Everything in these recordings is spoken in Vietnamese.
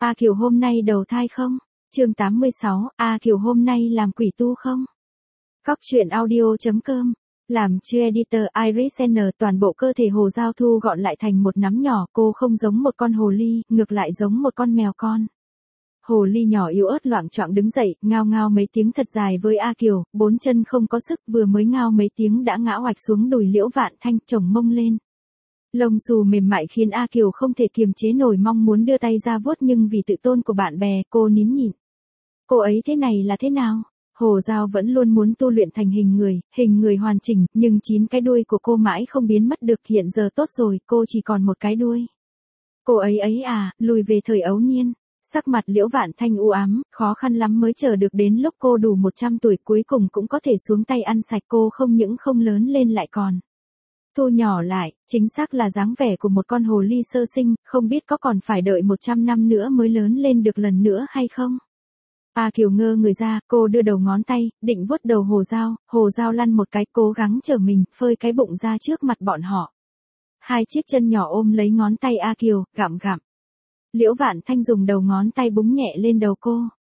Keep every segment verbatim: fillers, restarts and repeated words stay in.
A Kiều hôm nay đầu thai không? Chương tám mươi sáu, A Kiều hôm nay làm quỷ tu không? Góc truyện audio.com. Làm chưa editor Iris N toàn bộ cơ thể Hồ Giao thu gọn lại thành một nắm nhỏ, cô không giống một con hồ ly, ngược lại giống một con mèo con. Hồ ly nhỏ yếu ớt loạng choạng đứng dậy, ngao ngao mấy tiếng thật dài với A Kiều, bốn chân không có sức, vừa mới ngao mấy tiếng đã ngã oạch xuống đùi Liễu Vạn Thanh, chồng mông lên. Lông xù mềm mại khiến A Kiều không thể kiềm chế nổi mong muốn đưa tay ra vuốt, nhưng vì tự tôn của bạn bè, cô nín nhịn. Cô ấy thế này là thế nào? Hồ Giao vẫn luôn muốn tu luyện thành hình người, hình người hoàn chỉnh, nhưng chín cái đuôi của cô mãi không biến mất được, hiện giờ tốt rồi, cô chỉ còn một cái đuôi. Cô ấy ấy à, lùi về thời ấu niên. Sắc mặt Liễu Vạn Thanh u ám, khó khăn lắm mới chờ được đến lúc cô đủ một trăm tuổi cuối cùng cũng có thể xuống tay ăn sạch, cô không những không lớn lên lại còn thu nhỏ lại, chính xác là dáng vẻ của một con hồ ly sơ sinh, không biết có còn phải đợi một trăm năm nữa mới lớn lên được lần nữa hay không? A Kiều ngơ người ra, cô đưa đầu ngón tay, định vuốt đầu Hồ Giao, Hồ Giao lăn một cái, cố gắng trở mình, phơi cái bụng ra trước mặt bọn họ. Hai chiếc chân nhỏ ôm lấy ngón tay A Kiều, gặm gặm. Liễu Vạn Thanh dùng đầu ngón tay búng nhẹ lên đầu cô.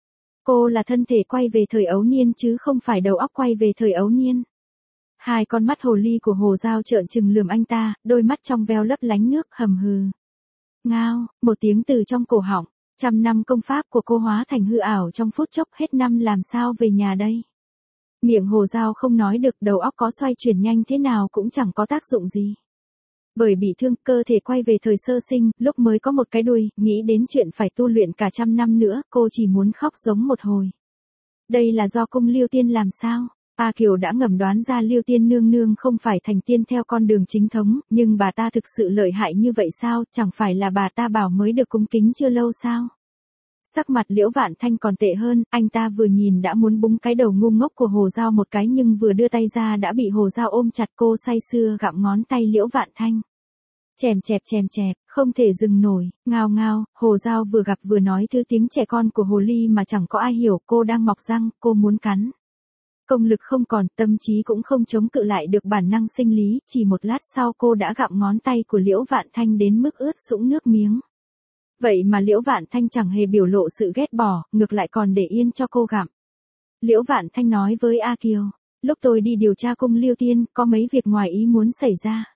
Cô là thân thể quay về thời ấu niên chứ không phải đầu óc quay về thời ấu niên. Hai con mắt hồ ly của Hồ Giao trợn trừng lườm anh ta, đôi mắt trong veo lấp lánh nước, hầm hừ. Ngao, một tiếng từ trong cổ họng, trăm năm công pháp của cô hóa thành hư ảo trong phút chốc, hết năm làm sao về nhà đây. Miệng Hồ Giao không nói được, đầu óc có xoay chuyển nhanh thế nào cũng chẳng có tác dụng gì. Bởi bị thương, cơ thể quay về thời sơ sinh, lúc mới có một cái đuôi, nghĩ đến chuyện phải tu luyện cả trăm năm nữa, cô chỉ muốn khóc giống một hồi. Đây là do cung Liêu Tiên làm sao? A Kiều đã ngầm đoán ra Liêu Tiên nương nương không phải thành tiên theo con đường chính thống, nhưng bà ta thực sự lợi hại như vậy sao, chẳng phải là bà ta bảo mới được cung kính chưa lâu sao? Sắc mặt Liễu Vạn Thanh còn tệ hơn, anh ta vừa nhìn đã muốn búng cái đầu ngu ngốc của Hồ Giao một cái, nhưng vừa đưa tay ra đã bị Hồ Giao ôm chặt, cô say sưa gặm ngón tay Liễu Vạn Thanh. Chèm chẹp chèm chẹp, không thể dừng nổi, ngao ngao, Hồ Giao vừa gặp vừa nói thứ tiếng trẻ con của hồ ly mà chẳng có ai hiểu, cô đang mọc răng, cô muốn cắn. Công lực không còn, tâm trí cũng không chống cự lại được bản năng sinh lý, chỉ một lát sau cô đã gặm ngón tay của Liễu Vạn Thanh đến mức ướt sũng nước miếng. Vậy mà Liễu Vạn Thanh chẳng hề biểu lộ sự ghét bỏ, ngược lại còn để yên cho cô gặm. Liễu Vạn Thanh nói với A Kiều, lúc tôi đi điều tra cung Liêu Tiên, có mấy việc ngoài ý muốn xảy ra.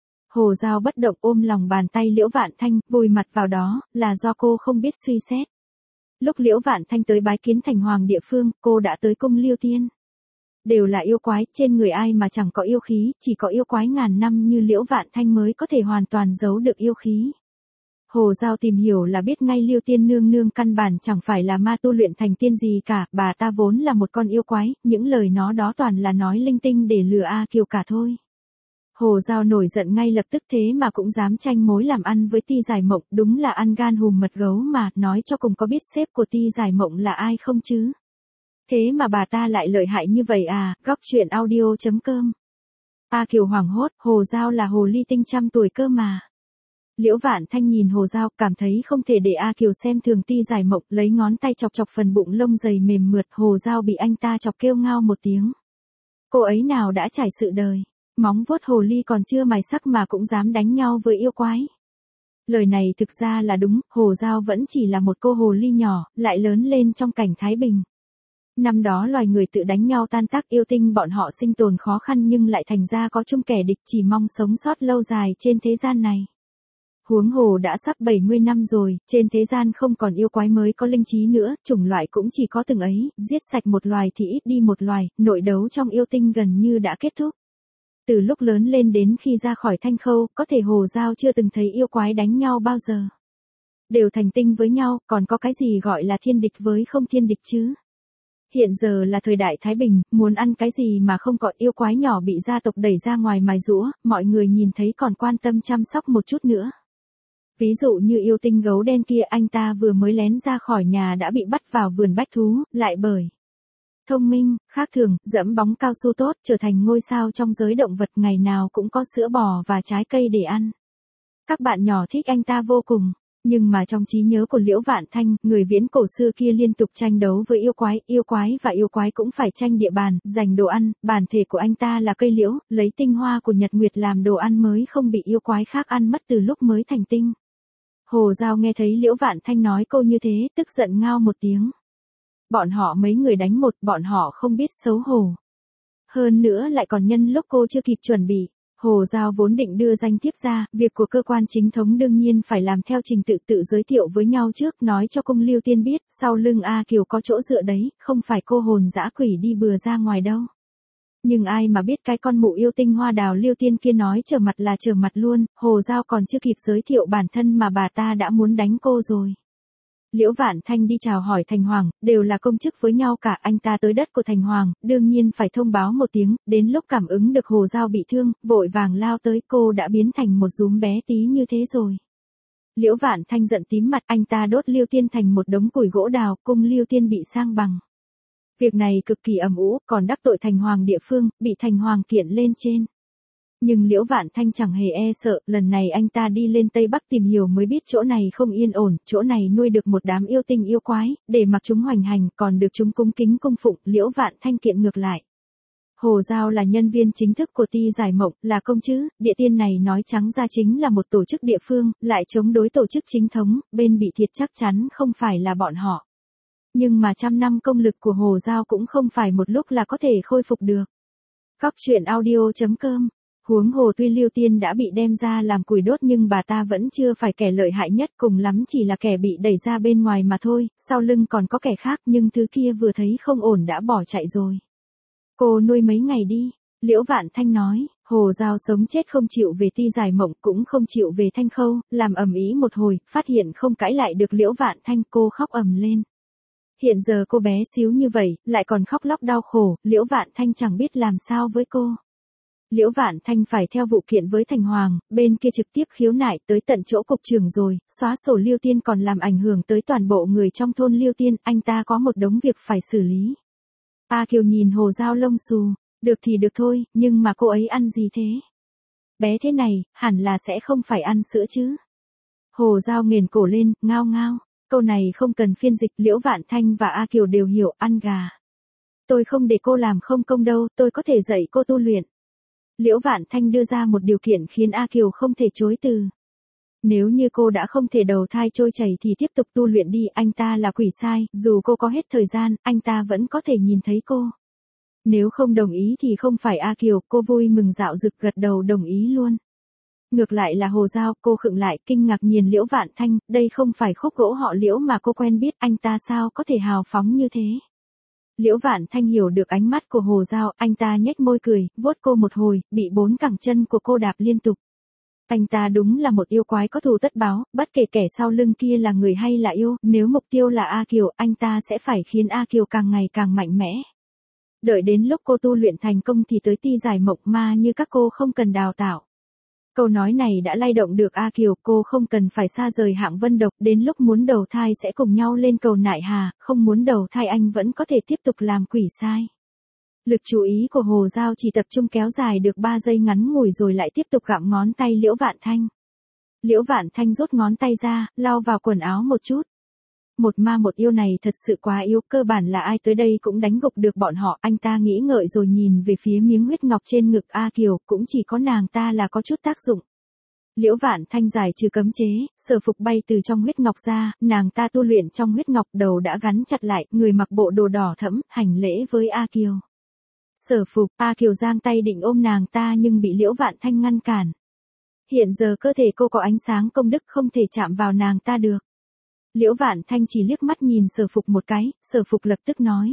Hồ Giao bất động ôm lòng bàn tay Liễu Vạn Thanh, vùi mặt vào đó, là do cô không biết suy xét. Lúc Liễu Vạn Thanh tới bái kiến thành hoàng địa phương, cô đã tới cung Liêu Tiên. Đều là yêu quái, trên người ai mà chẳng có yêu khí, chỉ có yêu quái ngàn năm như Liễu Vạn Thanh mới có thể hoàn toàn giấu được yêu khí. Hồ Giao tìm hiểu là biết ngay Liêu Tiên nương nương căn bản chẳng phải là ma tu luyện thành tiên gì cả, bà ta vốn là một con yêu quái, những lời nó đó toàn là nói linh tinh để lừa A Kiều cả thôi. Hồ Giao nổi giận ngay lập tức, thế mà cũng dám tranh mối làm ăn với Ti Giải Mộng, đúng là ăn gan hùm mật gấu mà, nói cho cùng có biết sếp của Ti Giải Mộng là ai không chứ? Thế mà bà ta lại lợi hại như vậy à, góc truyện audio.com. A Kiều hoảng hốt, Hồ Giao là hồ ly tinh trăm tuổi cơ mà. Liễu Vạn Thanh nhìn Hồ Giao, cảm thấy không thể để A Kiều xem thường Ti Giải Mộng, lấy ngón tay chọc chọc phần bụng lông dày mềm mượt, Hồ Giao bị anh ta chọc kêu ngao một tiếng. Cô ấy nào đã trải sự đời, móng vuốt hồ ly còn chưa mài sắc mà cũng dám đánh nhau với yêu quái. Lời này thực ra là đúng, Hồ Giao vẫn chỉ là một cô hồ ly nhỏ, lại lớn lên trong cảnh Thái Bình. Năm đó loài người tự đánh nhau tan tác, yêu tinh bọn họ sinh tồn khó khăn nhưng lại thành ra có chung kẻ địch, chỉ mong sống sót lâu dài trên thế gian này. Huống hồ đã sắp bảy mươi năm rồi, trên thế gian không còn yêu quái mới có linh trí nữa, chủng loại cũng chỉ có từng ấy, giết sạch một loài thì ít đi một loài, nội đấu trong yêu tinh gần như đã kết thúc. Từ lúc lớn lên đến khi ra khỏi Thanh Khâu, có thể Hồ Giao chưa từng thấy yêu quái đánh nhau bao giờ. Đều thành tinh với nhau, còn có cái gì gọi là thiên địch với không thiên địch chứ? Hiện giờ là thời đại Thái Bình, muốn ăn cái gì mà không có, yêu quái nhỏ bị gia tộc đẩy ra ngoài mài giũa, mọi người nhìn thấy còn quan tâm chăm sóc một chút nữa. Ví dụ như yêu tinh gấu đen kia, anh ta vừa mới lén ra khỏi nhà đã bị bắt vào vườn bách thú, lại bởi thông minh, khác thường, dẫm bóng cao su tốt, trở thành ngôi sao trong giới động vật, ngày nào cũng có sữa bò và trái cây để ăn. Các bạn nhỏ thích anh ta vô cùng. Nhưng mà trong trí nhớ của Liễu Vạn Thanh, người viễn cổ xưa kia liên tục tranh đấu với yêu quái, yêu quái và yêu quái cũng phải tranh địa bàn, giành đồ ăn, bản thể của anh ta là cây liễu, lấy tinh hoa của nhật nguyệt làm đồ ăn mới không bị yêu quái khác ăn mất từ lúc mới thành tinh. Hồ Giao nghe thấy Liễu Vạn Thanh nói cô như thế, tức giận ngao một tiếng. Bọn họ mấy người đánh một, bọn họ không biết xấu hổ. Hơn nữa lại còn nhân lúc cô chưa kịp chuẩn bị. Hồ Giao vốn định đưa danh thiếp ra, việc của cơ quan chính thống đương nhiên phải làm theo trình tự tự giới thiệu với nhau trước, nói cho cung Lưu Tiên biết, sau lưng A Kiều có chỗ dựa đấy, không phải cô hồn dã quỷ đi bừa ra ngoài đâu. Nhưng ai mà biết cái con mụ yêu tinh hoa đào Lưu Tiên kia nói trở mặt là trở mặt luôn, Hồ Giao còn chưa kịp giới thiệu bản thân mà bà ta đã muốn đánh cô rồi. Liễu Vạn Thanh đi chào hỏi Thành Hoàng, đều là công chức với nhau cả, anh ta tới đất của Thành Hoàng, đương nhiên phải thông báo một tiếng, đến lúc cảm ứng được Hồ Giao bị thương, vội vàng lao tới, cô đã biến thành một dúm bé tí như thế rồi. Liễu Vạn Thanh giận tím mặt, anh ta đốt Lưu Tiên thành một đống củi gỗ đào, cung Lưu Tiên bị sang bằng. Việc này cực kỳ ầm ĩ, còn đắc tội Thành Hoàng địa phương, bị Thành Hoàng kiện lên trên. Nhưng Liễu Vạn Thanh chẳng hề e sợ, lần này anh ta đi lên Tây Bắc tìm hiểu mới biết chỗ này không yên ổn, chỗ này nuôi được một đám yêu tinh yêu quái, để mặc chúng hoành hành, còn được chúng cung kính cung phụng, Liễu Vạn Thanh kiện ngược lại. Hồ Giao là nhân viên chính thức của Ti Giải Mộng, là công chứ, địa tiên này nói trắng ra chính là một tổ chức địa phương, lại chống đối tổ chức chính thống, bên bị thiệt chắc chắn không phải là bọn họ. Nhưng mà trăm năm công lực của Hồ Giao cũng không phải một lúc là có thể khôi phục được. Cóc truyện audio chấm com. Huống hồ tuy Lưu Tiên đã bị đem ra làm củi đốt nhưng bà ta vẫn chưa phải kẻ lợi hại nhất, cùng lắm chỉ là kẻ bị đẩy ra bên ngoài mà thôi, sau lưng còn có kẻ khác nhưng thứ kia vừa thấy không ổn đã bỏ chạy rồi. Cô nuôi mấy ngày đi, Liễu Vạn Thanh nói. Hồ Giao sống chết không chịu về Ti Giải Mộng, cũng không chịu về Thanh Khâu, làm ầm ĩ một hồi, phát hiện không cãi lại được Liễu Vạn Thanh, cô khóc ầm lên. Hiện giờ cô bé xíu như vậy, lại còn khóc lóc đau khổ, Liễu Vạn Thanh chẳng biết làm sao với cô. Liễu Vạn Thanh phải theo vụ kiện với Thành Hoàng, bên kia trực tiếp khiếu nại tới tận chỗ cục trưởng rồi, xóa sổ Lưu Tiên còn làm ảnh hưởng tới toàn bộ người trong thôn Lưu Tiên, anh ta có một đống việc phải xử lý. A Kiều nhìn Hồ Giao lông xù, được thì được thôi, nhưng mà cô ấy ăn gì thế? Bé thế này, hẳn là sẽ không phải ăn sữa chứ. Hồ Giao nghền cổ lên, ngao ngao, câu này không cần phiên dịch, Liễu Vạn Thanh và A Kiều đều hiểu, ăn gà. Tôi không để cô làm không công đâu, tôi có thể dạy cô tu luyện. Liễu Vạn Thanh đưa ra một điều kiện khiến A Kiều không thể chối từ. Nếu như cô đã không thể đầu thai trôi chảy thì tiếp tục tu luyện đi, anh ta là quỷ sai, dù cô có hết thời gian, anh ta vẫn có thể nhìn thấy cô. Nếu không đồng ý thì không phải A Kiều, cô vui mừng dạo dực gật đầu đồng ý luôn. Ngược lại là Hồ Giao, cô khựng lại, kinh ngạc nhìn Liễu Vạn Thanh, đây không phải khúc gỗ họ Liễu mà cô quen biết, anh ta sao có thể hào phóng như thế. Liễu Vạn Thanh hiểu được ánh mắt của Hồ Giao, anh ta nhếch môi cười, vuốt cô một hồi, bị bốn cẳng chân của cô đạp liên tục. Anh ta đúng là một yêu quái có thù tất báo, bất kể kẻ sau lưng kia là người hay là yêu, nếu mục tiêu là A Kiều, anh ta sẽ phải khiến A Kiều càng ngày càng mạnh mẽ. Đợi đến lúc cô tu luyện thành công thì tới Ti Giải Mộng mà như các cô không cần đào tạo. Câu nói này đã lay động được A Kiều, cô không cần phải xa rời Hạng Vân Độc, đến lúc muốn đầu thai sẽ cùng nhau lên cầu nại hà, không muốn đầu thai anh vẫn có thể tiếp tục làm quỷ sai. Lực chú ý của Hồ Giao chỉ tập trung kéo dài được ba giây ngắn ngủi rồi lại tiếp tục gặm ngón tay Liễu Vạn Thanh. Liễu Vạn Thanh rút ngón tay ra, lau vào quần áo một chút. Một ma một yêu này thật sự quá yếu, cơ bản là ai tới đây cũng đánh gục được bọn họ, anh ta nghĩ ngợi rồi nhìn về phía miếng huyết ngọc trên ngực A Kiều, cũng chỉ có nàng ta là có chút tác dụng. Liễu Vạn Thanh giải trừ cấm chế, sở phục bay từ trong huyết ngọc ra, nàng ta tu luyện trong huyết ngọc, đầu đã gắn chặt lại, người mặc bộ đồ đỏ thẫm, hành lễ với A Kiều. Sở phục, A Kiều giang tay định ôm nàng ta nhưng bị Liễu Vạn Thanh ngăn cản. Hiện giờ cơ thể cô có ánh sáng công đức không thể chạm vào nàng ta được. Liễu Vạn Thanh chỉ liếc mắt nhìn sở phục một cái, sở phục lập tức nói.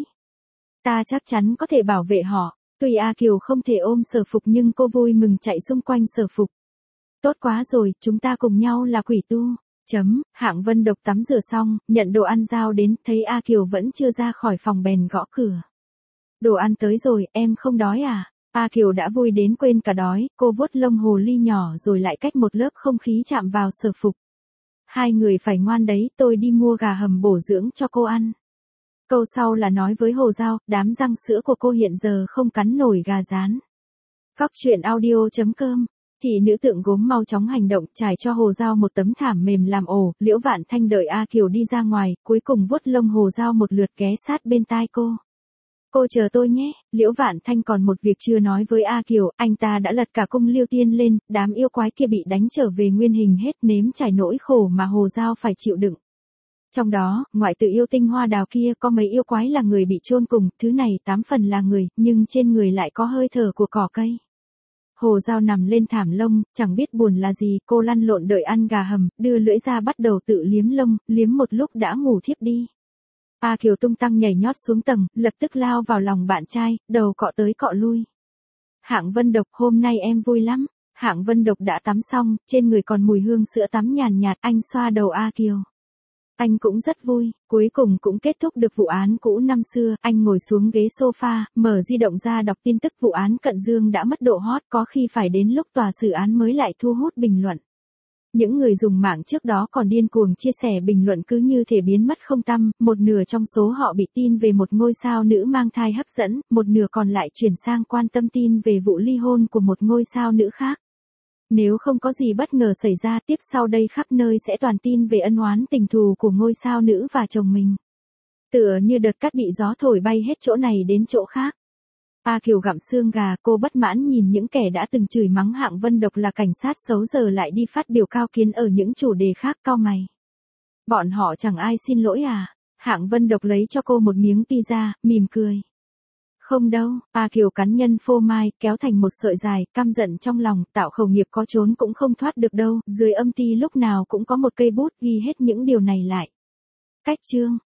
Ta chắc chắn có thể bảo vệ họ, tuy A Kiều không thể ôm sở phục nhưng cô vui mừng chạy xung quanh sở phục. Tốt quá rồi, chúng ta cùng nhau là quỷ tu. Chấm, Hạng Vân Độc tắm rửa xong, nhận đồ ăn giao đến, thấy A Kiều vẫn chưa ra khỏi phòng bèn gõ cửa. Đồ ăn tới rồi, em không đói à? A Kiều đã vui đến quên cả đói, cô vuốt lông hồ ly nhỏ rồi lại cách một lớp không khí chạm vào sở phục. Hai người phải ngoan đấy, tôi đi mua gà hầm bổ dưỡng cho cô ăn. Câu sau là nói với Hồ Giao, đám răng sữa của cô hiện giờ không cắn nổi gà rán. Cóc truyện audio chấm com. Thì nữ tượng gốm mau chóng hành động, trải cho Hồ Giao một tấm thảm mềm làm ổ, Liễu Vạn Thanh đợi A Kiều đi ra ngoài, cuối cùng vuốt lông Hồ Giao một lượt ghé sát bên tai cô. Cô chờ tôi nhé, Liễu Vạn Thanh còn một việc chưa nói với A Kiều, anh ta đã lật cả cung Liêu Tiên lên, đám yêu quái kia bị đánh trở về nguyên hình hết, nếm trải nỗi khổ mà Hồ Giao phải chịu đựng. Trong đó, ngoại trừ yêu tinh hoa đào kia có mấy yêu quái là người bị chôn cùng, thứ này tám phần là người, nhưng trên người lại có hơi thở của cỏ cây. Hồ Giao nằm lên thảm lông, chẳng biết buồn là gì, cô lăn lộn đợi ăn gà hầm, đưa lưỡi ra bắt đầu tự liếm lông, liếm một lúc đã ngủ thiếp đi. A Kiều tung tăng nhảy nhót xuống tầng, lập tức lao vào lòng bạn trai, đầu cọ tới cọ lui. Hạng Vân Độc, hôm nay em vui lắm. Hạng Vân Độc đã tắm xong, trên người còn mùi hương sữa tắm nhàn nhạt, anh xoa đầu A Kiều. Anh cũng rất vui, cuối cùng cũng kết thúc được vụ án cũ năm xưa, anh ngồi xuống ghế sofa, mở di động ra đọc tin tức vụ án Cận Dương đã mất độ hot, có khi phải đến lúc tòa xử án mới lại thu hút bình luận. Những người dùng mạng trước đó còn điên cuồng chia sẻ bình luận cứ như thể biến mất không tăm, một nửa trong số họ bị tin về một ngôi sao nữ mang thai hấp dẫn, một nửa còn lại chuyển sang quan tâm tin về vụ ly hôn của một ngôi sao nữ khác. Nếu không có gì bất ngờ xảy ra tiếp sau đây khắp nơi sẽ toàn tin về ân oán tình thù của ngôi sao nữ và chồng mình. Tựa như đợt cát bị gió thổi bay hết chỗ này đến chỗ khác. A Kiều gặm xương gà, cô bất mãn nhìn những kẻ đã từng chửi mắng Hạng Vân Độc là cảnh sát xấu giờ lại đi phát biểu cao kiến ở những chủ đề khác, cau mày. Bọn họ chẳng ai xin lỗi à? Hạng Vân Độc lấy cho cô một miếng pizza, mỉm cười. Không đâu, A Kiều cắn nhân phô mai, kéo thành một sợi dài, căm giận trong lòng, Tạo Khẩu Nghiệp có trốn cũng không thoát được đâu, dưới âm ty lúc nào cũng có một cây bút ghi hết những điều này lại. Cách chương